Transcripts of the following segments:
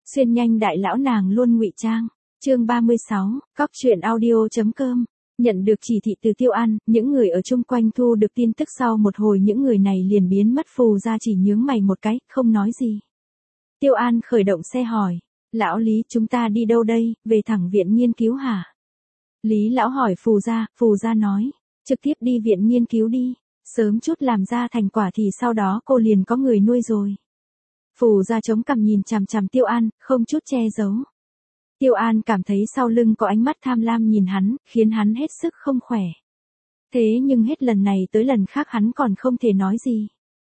Xuyên nhanh đại lão nàng luôn ngụy trang. Chương 36, Cóc truyện audio.com. Nhận được chỉ thị từ Tiêu An, những người ở chung quanh thu được tin tức sau một hồi những người này liền biến mất. Phù gia chỉ nhướng mày một cái, không nói gì. Tiêu An khởi động xe hỏi, lão Lý chúng ta đi đâu đây, về thẳng viện nghiên cứu hả? Lý lão hỏi Phù gia nói, trực tiếp đi viện nghiên cứu đi, sớm chút làm ra thành quả thì sau đó cô liền có người nuôi rồi. Phù gia chống cằm nhìn chằm chằm Tiêu An, không chút che giấu. Tiêu An cảm thấy sau lưng có ánh mắt tham lam nhìn hắn, khiến hắn hết sức không khỏe. Thế nhưng hết lần này tới lần khác hắn còn không thể nói gì.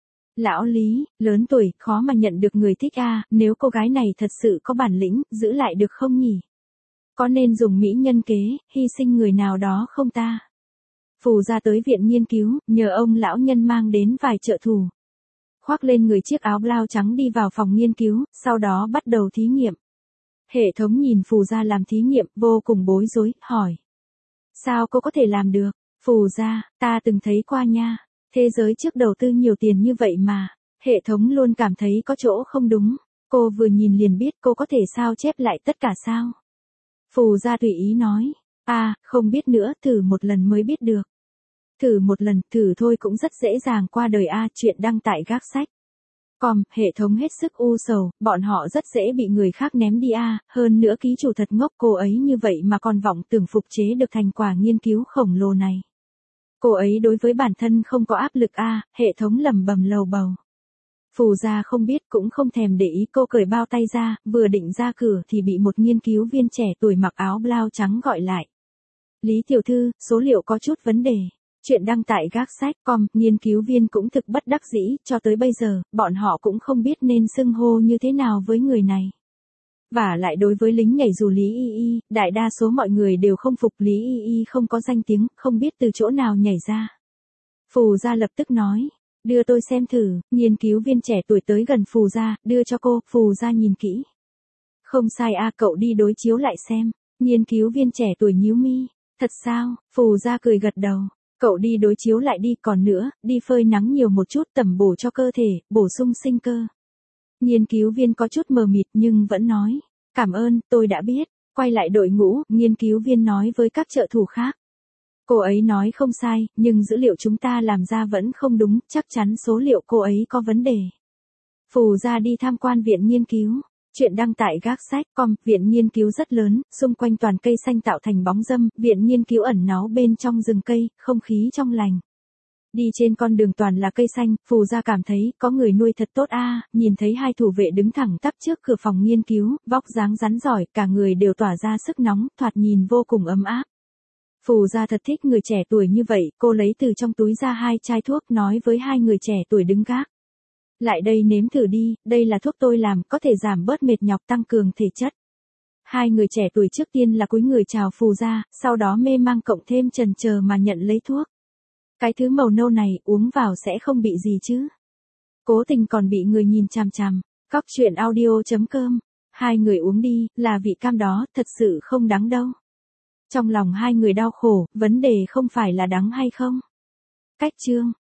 Lão Lý, lớn tuổi, khó mà nhận được người thích a, nếu cô gái này thật sự có bản lĩnh, giữ lại được không nhỉ? Có nên dùng mỹ nhân kế, hy sinh người nào đó không ta? Phù gia tới viện nghiên cứu, nhờ ông lão nhân mang đến vài trợ thủ. Khoác lên người chiếc áo blau trắng đi vào phòng nghiên cứu, sau đó bắt đầu thí nghiệm. Hệ thống nhìn Phù gia làm thí nghiệm, vô cùng bối rối, hỏi. Sao cô có thể làm được? Phù gia, ta từng thấy qua nha. Thế giới trước đầu tư nhiều tiền như vậy mà. Hệ thống luôn cảm thấy có chỗ không đúng. Cô vừa nhìn liền biết cô có thể sao chép lại tất cả sao? Phù gia tùy ý nói. Không biết nữa, thử một lần mới biết được. Thử một lần, thử thôi cũng rất dễ dàng qua đời chuyện đăng tại gác sách. Hệ thống hết sức u sầu, bọn họ rất dễ bị người khác ném đi hơn nữa ký chủ thật ngốc, cô ấy như vậy mà còn vọng tưởng phục chế được thành quả nghiên cứu khổng lồ này. Cô ấy đối với bản thân không có áp lực hệ thống lẩm bẩm lầu bầu. Phù gia không biết cũng không thèm để ý, cô cởi bao tay ra, vừa định ra cửa thì bị một nghiên cứu viên trẻ tuổi mặc áo blau trắng gọi lại. Lý tiểu thư, số liệu có chút vấn đề. Chuyện đăng tại gác sách nghiên cứu viên cũng thực bất đắc dĩ, cho tới bây giờ, bọn họ cũng không biết nên xưng hô như thế nào với người này. Và lại đối với lính nhảy dù Lý Y, đại đa số mọi người đều không phục. Lý Y không có danh tiếng, không biết từ chỗ nào nhảy ra. Phù gia lập tức nói, đưa tôi xem thử. Nghiên cứu viên trẻ tuổi tới gần Phù gia, đưa cho cô. Phù gia nhìn kỹ. Không sai cậu đi đối chiếu lại xem. Nghiên cứu viên trẻ tuổi nhíu mi. Thật sao? Phù gia cười gật đầu. Cậu đi đối chiếu lại đi, còn nữa, đi phơi nắng nhiều một chút tẩm bổ cho cơ thể, bổ sung sinh cơ. Nghiên cứu viên có chút mờ mịt nhưng vẫn nói, cảm ơn, tôi đã biết. Quay lại đội ngũ, nghiên cứu viên nói với các trợ thủ khác. Cô ấy nói không sai, nhưng dữ liệu chúng ta làm ra vẫn không đúng, chắc chắn số liệu cô ấy có vấn đề. Phù gia đi tham quan viện nghiên cứu. Chuyện đăng tại gác sách viện nghiên cứu rất lớn, xung quanh toàn cây xanh tạo thành bóng râm, viện nghiên cứu ẩn náu bên trong rừng cây, không khí trong lành. Đi trên con đường toàn là cây xanh, Phù gia cảm thấy có người nuôi thật tốt nhìn thấy hai thủ vệ đứng thẳng tắp trước cửa phòng nghiên cứu, vóc dáng rắn giỏi, cả người đều tỏa ra sức nóng, thoạt nhìn vô cùng ấm áp. Phù gia thật thích người trẻ tuổi như vậy, cô lấy từ trong túi ra 2 chai thuốc, nói với 2 người trẻ tuổi đứng gác. Lại đây nếm thử đi, đây là thuốc tôi làm, có thể giảm bớt mệt nhọc, tăng cường thể chất. 2 người trẻ tuổi trước tiên là cúi người chào Phù gia, sau đó mê mang cộng thêm chần chờ mà nhận lấy thuốc. Cái thứ màu nâu này, uống vào sẽ không bị gì chứ? Cố tình còn bị người nhìn chằm chằm. Cóc truyện audio.com. 2 người uống đi, là vị cam đó, thật sự không đắng đâu. Trong lòng 2 người đau khổ, vấn đề không phải là đắng hay không. Cách chương.